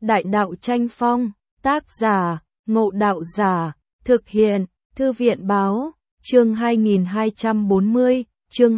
Đại đạo tranh phong, tác giả, Ngộ Đạo Giả, thực hiện, Thư viện báo, chương 2240, chương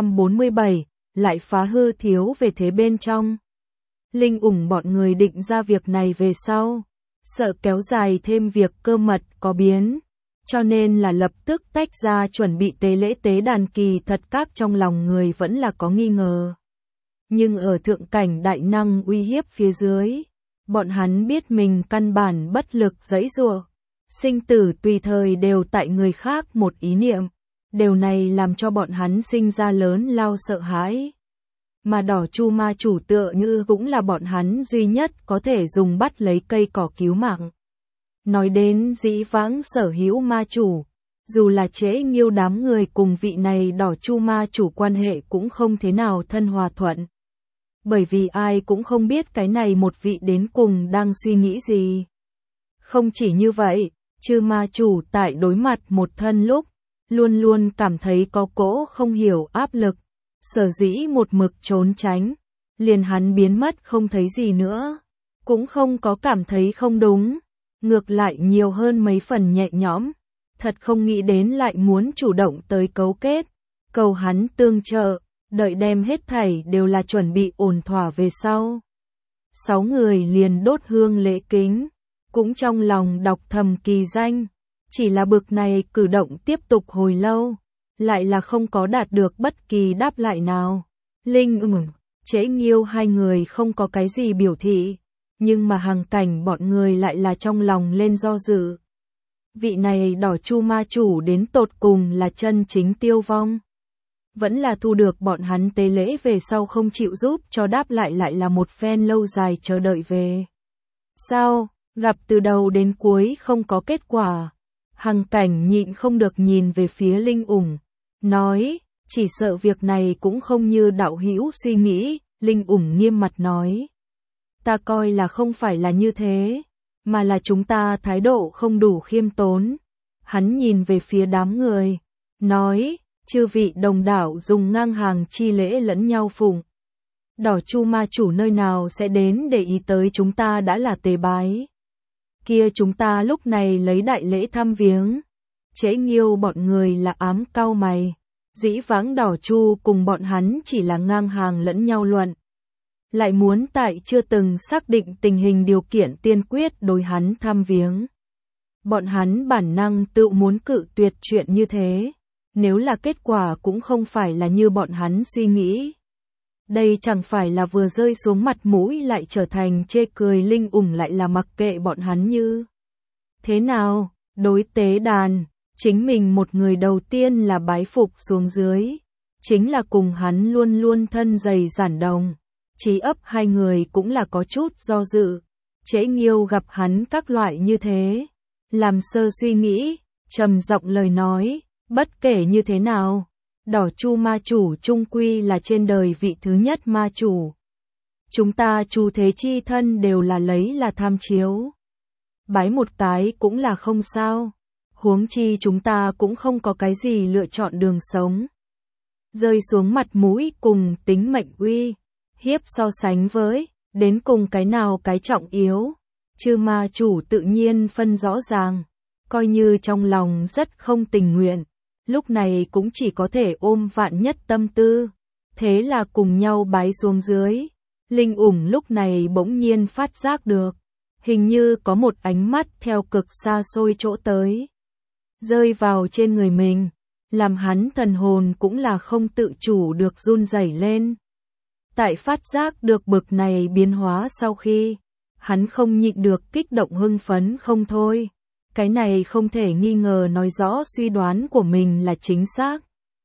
247, lại phá hư thiếu về thế bên trong. Linh ủng bọn người định ra việc này về sau, sợ kéo dài thêm việc cơ mật có biến, cho nên là lập tức tách ra chuẩn bị tế lễ tế đàn. Kỳ thật các trong lòng người vẫn là có nghi ngờ. Nhưng ở thượng cảnh đại năng uy hiếp phía dưới, bọn hắn biết mình căn bản bất lực giãy giụa, sinh tử tùy thời đều tại người khác một ý niệm. Điều này làm cho bọn hắn sinh ra lớn lao sợ hãi. Mà Đỏ Chu ma chủ tựa như cũng là bọn hắn duy nhất có thể dùng bắt lấy cây cỏ cứu mạng. Nói đến dĩ vãng sở hữu ma chủ, dù là Trễ Nghiêu đám người cùng vị này Đỏ Chu ma chủ quan hệ cũng không thế nào thân hòa thuận. Bởi vì ai cũng không biết cái này một vị đến cùng đang suy nghĩ gì. Không chỉ như vậy, Chư ma chủ tại đối mặt một thân lúc, luôn luôn cảm thấy có cỗ không hiểu áp lực, sở dĩ một mực trốn tránh, liền hắn biến mất không thấy gì nữa, cũng không có cảm thấy không đúng, ngược lại nhiều hơn mấy phần nhẹ nhõm, thật không nghĩ đến lại muốn chủ động tới cấu kết, cầu hắn tương trợ, đợi đem hết thảy đều là chuẩn bị ổn thỏa về sau. 6 người liền đốt hương lễ kính, cũng trong lòng đọc thầm kỳ danh, chỉ là bực này cử động tiếp tục hồi lâu, lại là không có đạt được bất kỳ đáp lại nào. Linh Trễ Nghiêu hai người không có cái gì biểu thị, nhưng mà Hằng Cảnh bọn người lại là trong lòng lên do dự. Vị này Đỏ Chu ma chủ đến tột cùng là chân chính tiêu vong, vẫn là thu được bọn hắn tế lễ về sau không chịu giúp cho đáp lại, lại là một phen lâu dài chờ đợi về. Sao, gặp từ đầu đến cuối không có kết quả. Hằng Cảnh nhịn không được nhìn về phía Linh ủng, nói, chỉ sợ việc này cũng không như đạo hữu suy nghĩ. Linh ủng nghiêm mặt nói, ta coi là không phải là như thế, mà là chúng ta thái độ không đủ khiêm tốn. Hắn nhìn về phía đám người, nói, chư vị đồng đảo dùng ngang hàng chi lễ lẫn nhau phụng. Đỏ Chu ma chủ nơi nào sẽ đến để ý tới chúng ta đã là tế bái. Kia chúng ta lúc này lấy đại lễ thăm viếng. Trễ Nghiêu bọn người là ám cau mày, dĩ vãng Đỏ Chu cùng bọn hắn chỉ là ngang hàng lẫn nhau luận, lại muốn tại chưa từng xác định tình hình điều kiện tiên quyết đối hắn thăm viếng. Bọn hắn bản năng tự muốn cự tuyệt chuyện như thế, nếu là kết quả cũng không phải là như bọn hắn suy nghĩ. Đây chẳng phải là vừa rơi xuống mặt mũi lại trở thành chê cười. Linh ủng lại là mặc kệ bọn hắn như thế nào, đối tế đàn, chính mình một người đầu tiên là bái phục xuống dưới, chính là cùng hắn luôn luôn thân dày giản đồng. Chí ấp hai người cũng là có chút do dự. Trễ Nghiêu gặp hắn các loại như thế, làm sơ suy nghĩ, trầm giọng lời nói, bất kể như thế nào, Đỏ Chu ma chủ trung quy là trên đời vị thứ nhất ma chủ. Chúng ta Chu thế chi thân đều là lấy là tham chiếu, bái một cái cũng là không sao, huống chi chúng ta cũng không có cái gì lựa chọn đường sống. Rơi xuống mặt mũi cùng tính mệnh uy hiếp so sánh với, đến cùng cái nào cái trọng yếu, Chư ma chủ tự nhiên phân rõ ràng, coi như trong lòng rất không tình nguyện, lúc này cũng chỉ có thể ôm vạn nhất tâm tư, thế là cùng nhau bái xuống dưới. Linh ủng lúc này bỗng nhiên phát giác được, hình như có một ánh mắt theo cực xa xôi chỗ tới, rơi vào trên người mình, làm hắn thần hồn cũng là không tự chủ được run rẩy lên. Tại phát giác được bực này biến hóa sau khi, hắn không nhịn được kích động hưng phấn không thôi. Cái này không thể nghi ngờ nói rõ suy đoán của mình là chính xác.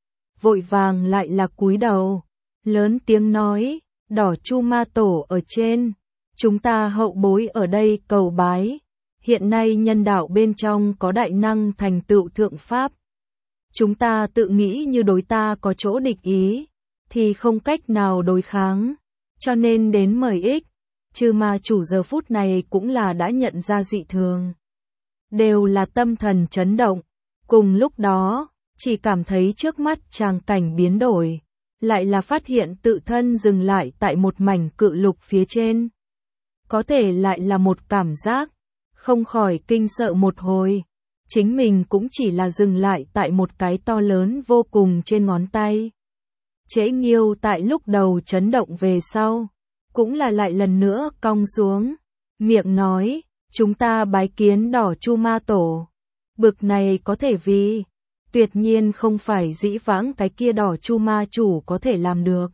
Vội vàng lại là cúi đầu, lớn tiếng nói, Đỏ Chu ma tổ ở trên, chúng ta hậu bối ở đây cầu bái. Hiện nay nhân đạo bên trong có đại năng thành tựu thượng pháp. Chúng ta tự nghĩ như đối ta có chỗ địch ý, thì không cách nào đối kháng, cho nên đến mời ích. Chư ma chủ giờ phút này cũng là đã nhận ra dị thường, đều là tâm thần chấn động. Cùng lúc đó, chỉ cảm thấy trước mắt tràng cảnh biến đổi, lại là phát hiện tự thân dừng lại tại một mảnh cự lục phía trên. có thể lại là một cảm giác, không khỏi kinh sợ một hồi. Chính mình cũng chỉ là dừng lại tại một cái to lớn vô cùng trên ngón tay. Trễ Nghiêu tại lúc đầu chấn động về sau, cũng là lại lần nữa cong xuống, miệng nói, chúng ta bái kiến Đỏ Chu Ma Tổ. Bực này có thể vì, tuyệt nhiên không phải dĩ vãng cái kia Đỏ Chu Ma chủ có thể làm được.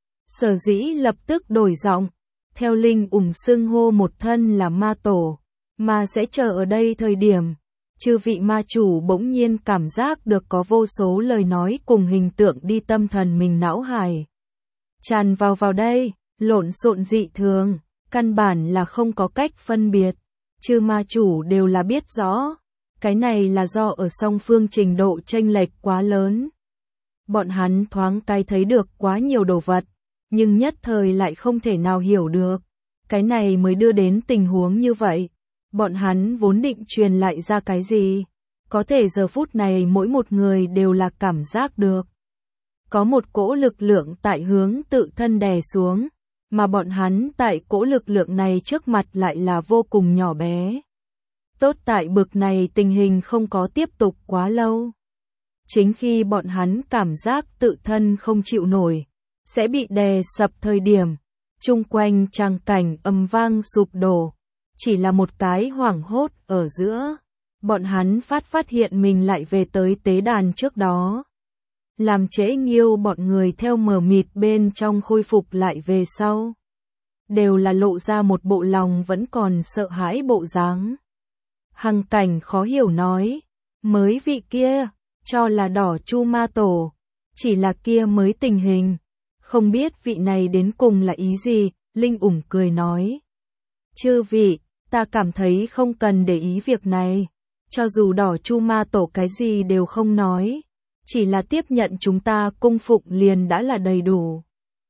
Sở dĩ lập tức đổi giọng, theo Linh ủng xưng hô một thân là ma tổ, mà sẽ chờ ở đây thời điểm. Chư vị ma chủ bỗng nhiên cảm giác được có vô số lời nói cùng hình tượng đi tâm thần mình não hải. Tràn vào đây, lộn xộn dị thường, căn bản là không có cách phân biệt. Chư ma chủ đều là biết rõ, cái này là do ở song phương trình độ chênh lệch quá lớn. Bọn hắn thoáng cái thấy được quá nhiều đồ vật, nhưng nhất thời lại không thể nào hiểu được. Cái này mới đưa đến tình huống như vậy. Bọn hắn vốn định truyền lại ra cái gì? Có thể giờ phút này mỗi một người đều là cảm giác được. Có một cỗ lực lượng tại hướng tự thân đè xuống, mà bọn hắn tại cỗ lực lượng này trước mặt lại là vô cùng nhỏ bé. Tốt tại bực này tình hình không có tiếp tục quá lâu. Chính khi bọn hắn cảm giác tự thân không chịu nổi, sẽ bị đè sập thời điểm, chung quanh tràng cảnh âm vang sụp đổ. Chỉ là một cái hoảng hốt ở giữa, bọn hắn phát hiện mình lại về tới tế đàn trước đó. Làm Trễ Nghiêu bọn người theo mờ mịt bên trong khôi phục lại về sau. Đều là lộ ra một bộ lòng vẫn còn sợ hãi bộ dáng. Hằng Cảnh khó hiểu nói, mới vị kia, cho là Đỏ Chu Ma Tổ, chỉ là kia mới tình hình. Không biết vị này đến cùng là ý gì, Linh ủng cười nói. Chư vị, ta cảm thấy không cần để ý việc này, cho dù Đỏ Chu Ma Tổ cái gì đều không nói, chỉ là tiếp nhận chúng ta cung phụng liền đã là đầy đủ.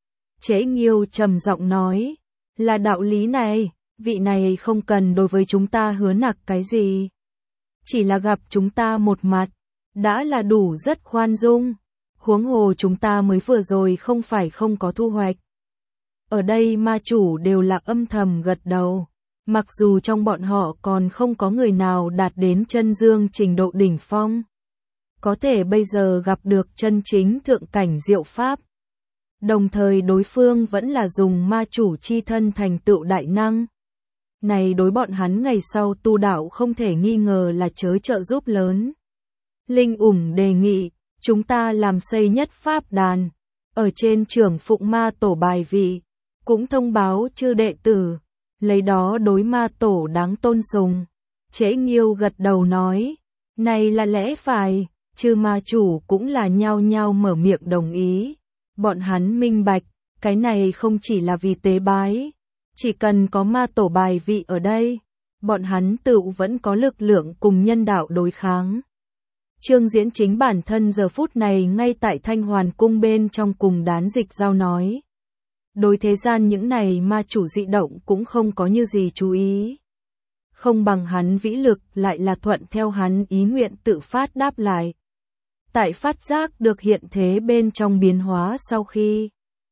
Trễ Nghiêu trầm giọng nói, là đạo lý này, vị này không cần đối với chúng ta hứa nặc cái gì. Chỉ là gặp chúng ta một mặt, đã là đủ rất khoan dung, huống hồ chúng ta mới vừa rồi không phải không có thu hoạch. Ở đây ma chủ đều là âm thầm gật đầu. Mặc dù trong bọn họ còn không có người nào đạt đến chân dương trình độ đỉnh phong. Có thể bây giờ gặp được chân chính thượng cảnh diệu pháp. Đồng thời đối phương vẫn là dùng ma chủ chi thân thành tựu đại năng. Này đối bọn hắn ngày sau tu đạo không thể nghi ngờ là trợ giúp lớn. Linh ủng đề nghị, chúng ta làm xây nhất pháp đàn. Ở trên trưởng phụng ma tổ bài vị, cũng thông báo chư đệ tử. Lấy đó đối ma tổ đáng tôn sùng. Trễ Nghiêu gật đầu nói, này là lẽ phải, chư ma chủ cũng là nhao nhao mở miệng đồng ý. Bọn hắn minh bạch, cái này không chỉ là vì tế bái, chỉ cần có ma tổ bài vị ở đây, bọn hắn tự vẫn có lực lượng cùng nhân đạo đối kháng. Trương Diễn chính bản thân giờ phút này ngay tại Thanh Hoàn cung bên trong cùng Đán Dịch Giao nói. Đối thế gian những này ma chủ dị động cũng không có như gì chú ý. Không bằng hắn vĩ lực lại là thuận theo hắn ý nguyện tự phát đáp lại. Tại phát giác được hiện thế bên trong biến hóa sau khi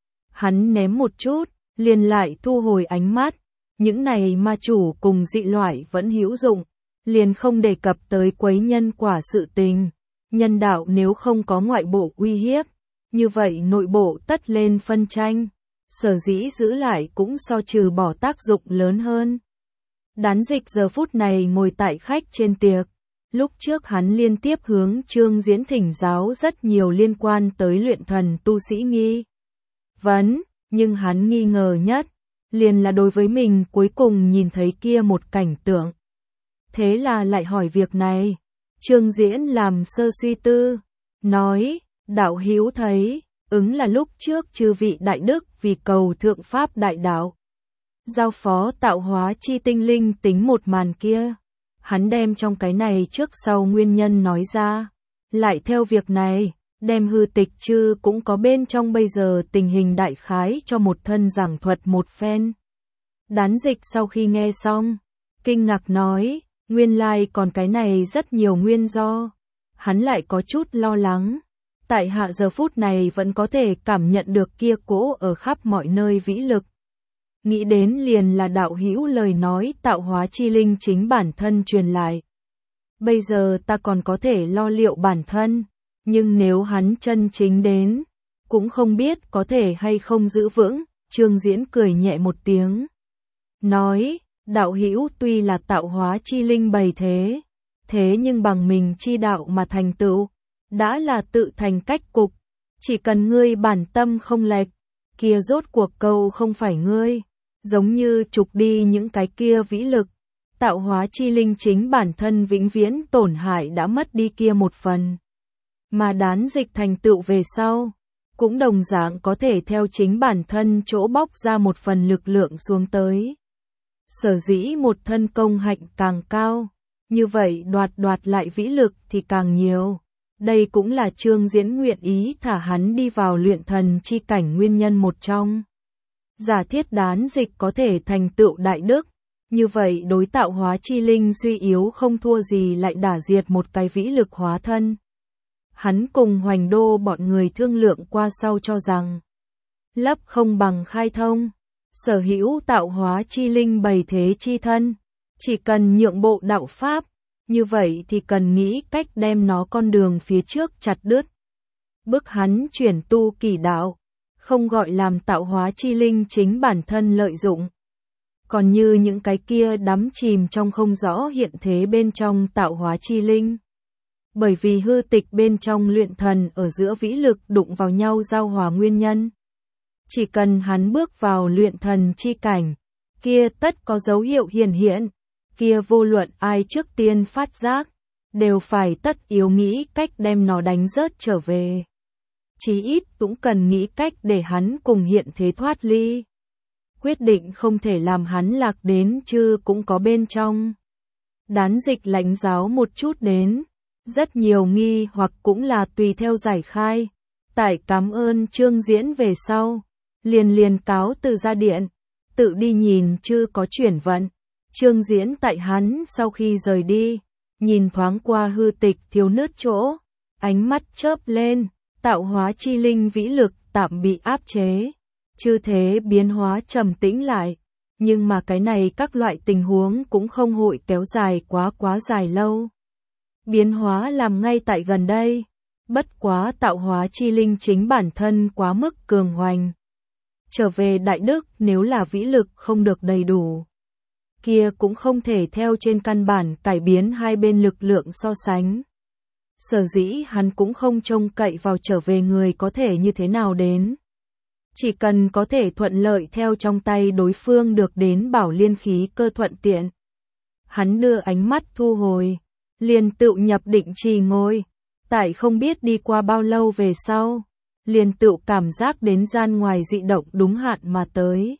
hắn ném một chút, liền lại thu hồi ánh mắt. Những này ma chủ cùng dị loại vẫn hữu dụng, liền không đề cập tới quấy nhân quả sự tình. Nhân đạo nếu không có ngoại bộ uy hiếp, như vậy nội bộ tất lên phân tranh. Sở dĩ giữ lại cũng so trừ bỏ tác dụng lớn hơn. Đán Dịch giờ phút này ngồi tại khách trên tiệc. Lúc trước hắn liên tiếp hướng Trương Diễn thỉnh giáo rất nhiều liên quan tới luyện thần tu sĩ nghi vấn, nhưng hắn nghi ngờ nhất, liền là đối với mình cuối cùng nhìn thấy kia một cảnh tượng. Thế là lại hỏi việc này. Trương Diễn làm sơ suy tư, nói, đạo hữu thấy, ứng là lúc trước chư vị đại đức vì cầu thượng pháp đại đạo. Giao phó tạo hóa chi tinh linh tính một màn kia. Hắn đem trong cái này trước sau nguyên nhân nói ra. Lại theo việc này, đem hư tịch chư cũng có bên trong bây giờ tình hình đại khái cho một thân giảng thuật một phen. Đán Dịch sau khi nghe xong, kinh ngạc nói, nguyên lai còn cái này rất nhiều nguyên do. Hắn lại có chút lo lắng. Tại hạ giờ phút này vẫn có thể cảm nhận được kia cỗ ở khắp mọi nơi vĩ lực. nghĩ đến liền là đạo hữu lời nói tạo hóa chi linh chính bản thân truyền lại. Bây giờ ta còn có thể lo liệu bản thân, nhưng nếu hắn chân chính đến, cũng không biết có thể hay không giữ vững. Trương Diễn cười nhẹ một tiếng, nói, đạo hữu tuy là tạo hóa chi linh bày thế, thế nhưng bằng mình chi đạo mà thành tựu, đã là tự thành cách cục, chỉ cần ngươi bản tâm không lệch, kia rốt cuộc câu không phải ngươi, giống như trục đi những cái kia vĩ lực, tạo hóa chi linh chính bản thân vĩnh viễn tổn hại đã mất đi kia một phần, mà đán dịch thành tựu về sau, cũng đồng dạng có thể theo chính bản thân chỗ bóc ra một phần lực lượng xuống tới. Sở dĩ một thân công hạnh càng cao, như vậy đoạt lại vĩ lực thì càng nhiều. Đây cũng là Trương Diễn nguyện ý thả hắn đi vào luyện thần chi cảnh nguyên nhân một trong. Giả thiết đán dịch có thể thành tựu đại đức, như vậy đối tạo hóa chi linh suy yếu không thua gì lại đả diệt một cái vĩ lực hóa thân. Hắn cùng Hoành Đô bọn người thương lượng qua sau cho rằng, lấp không bằng khai thông, sở hữu tạo hóa chi linh bày thế chi thân, chỉ cần nhượng bộ đạo pháp, như vậy thì cần nghĩ cách đem nó con đường phía trước chặt đứt. Bức hắn chuyển tu kỳ đạo, không gọi làm tạo hóa chi linh chính bản thân lợi dụng. Còn như những cái kia đắm chìm trong không rõ hiện thế bên trong tạo hóa chi linh. Bởi vì hư tịch bên trong luyện thần ở giữa vĩ lực đụng vào nhau giao hòa nguyên nhân. Chỉ cần hắn bước vào luyện thần chi cảnh, kia tất có dấu hiệu hiển hiện, kia vô luận ai trước tiên phát giác, đều phải tất yếu nghĩ cách đem nó đánh rớt trở về. Chí ít cũng cần nghĩ cách để hắn cùng hiện thế thoát ly. Quyết định không thể làm hắn lạc đến chứ cũng có bên trong. Đán dịch lãnh giáo một chút đến, rất nhiều nghi hoặc cũng là tùy theo giải khai. Tại cảm ơn Trương Diễn về sau, liền cáo từ ra điện, tự đi nhìn chứ có chuyển vận. Trương Diễn tại hắn sau khi rời đi, nhìn thoáng qua hư tịch thiếu nứt chỗ, ánh mắt chớp lên, tạo hóa chi linh vĩ lực tạm bị áp chế, chư thế biến hóa trầm tĩnh lại, nhưng mà cái này các loại tình huống cũng không hội kéo dài quá dài lâu. Biến hóa làm ngay tại gần đây, bất quá tạo hóa chi linh chính bản thân quá mức cường hoành. Trở về đại đức nếu là vĩ lực không được đầy đủ, kia cũng không thể theo trên căn bản cải biến hai bên lực lượng so sánh. Sở dĩ hắn cũng không trông cậy vào trở về người có thể như thế nào đến. Chỉ cần có thể thuận lợi theo trong tay đối phương được đến bảo liên khí cơ thuận tiện. Hắn đưa ánh mắt thu hồi, liền tự nhập định trì ngồi, tại không biết đi qua bao lâu về sau, liền tự cảm giác đến gian ngoài dị động đúng hạn mà tới.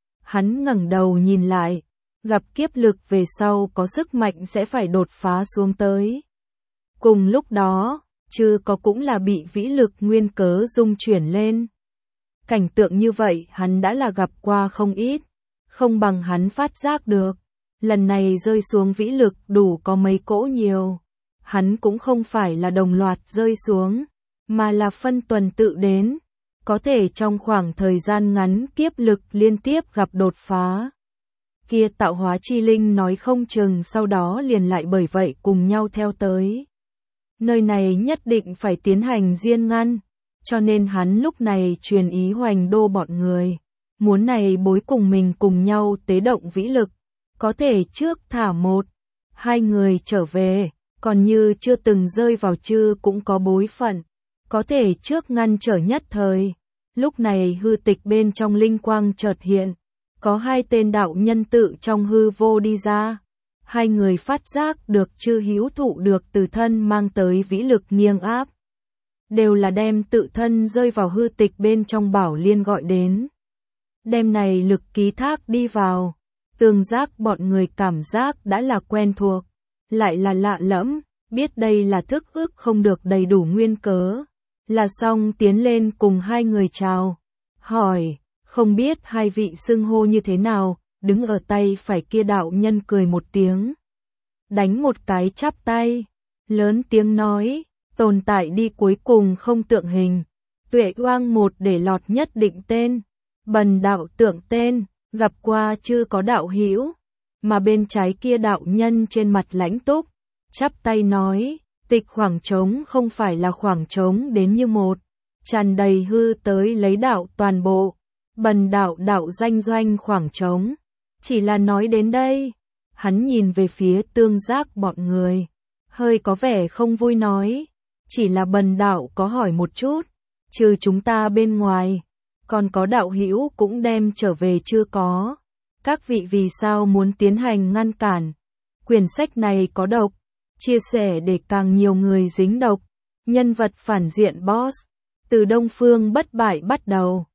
Hắn ngẩng đầu nhìn lại, gặp kiếp lực về sau có sức mạnh sẽ phải đột phá xuống tới. Cùng lúc đó, chứ có cũng là bị vĩ lực nguyên cớ dung chuyển lên. Cảnh tượng như vậy hắn đã là gặp qua không ít, không bằng hắn phát giác được. Lần này rơi xuống vĩ lực đủ có mấy cỗ nhiều. Hắn cũng không phải là đồng loạt rơi xuống, mà là phân tuần tự đến. Có thể trong khoảng thời gian ngắn kiếp lực liên tiếp gặp đột phá. Kia tạo hóa chi linh nói không chừng sau đó liền lại bởi vậy cùng nhau theo tới. Nơi này nhất định phải tiến hành diên ngăn, cho nên hắn lúc này truyền ý Hoành Đô bọn người. Muốn này bối cùng mình cùng nhau tế động vĩ lực, có thể trước thả một, hai người trở về, còn như chưa từng rơi vào chư cũng có bối phận, có thể trước ngăn trở nhất thời. Lúc này hư tịch bên trong linh quang chợt hiện, có hai tên đạo nhân tự trong hư vô đi ra. Hai người phát giác được chư hữu thụ được từ thân mang tới vĩ lực nghiêng áp. Đều là đem tự thân rơi vào hư tịch bên trong bảo liên gọi đến. Đem này lực ký thác đi vào, tương giác bọn người cảm giác đã là quen thuộc, lại là lạ lẫm, biết đây là thức ức không được đầy đủ nguyên cớ. Là xong tiến lên cùng hai người chào, hỏi, không biết hai vị xưng hô như thế nào, đứng ở tay phải kia đạo nhân cười một tiếng. Đánh một cái chắp tay, lớn tiếng nói, tồn tại đi cuối cùng không tượng hình, tuệ oang một để lọt nhất định tên, bần đạo tượng tên, gặp qua chưa có đạo hữu, mà bên trái kia đạo nhân trên mặt lãnh túc, chắp tay nói, tịch khoảng trống không phải là khoảng trống đến như một, tràn đầy hư tới lấy đạo toàn bộ, bần đạo đạo danh doanh khoảng trống, chỉ là nói đến đây, hắn nhìn về phía Tương Giác bọn người, hơi có vẻ không vui nói, chỉ là bần đạo có hỏi một chút, trừ chúng ta bên ngoài, còn có đạo hữu cũng đem trở về chưa có, các vị vì sao muốn tiến hành ngăn cản, quyển sách này có độc, chia sẻ để càng nhiều người dính độc, nhân vật phản diện boss, từ Đông Phương bất bại bắt đầu.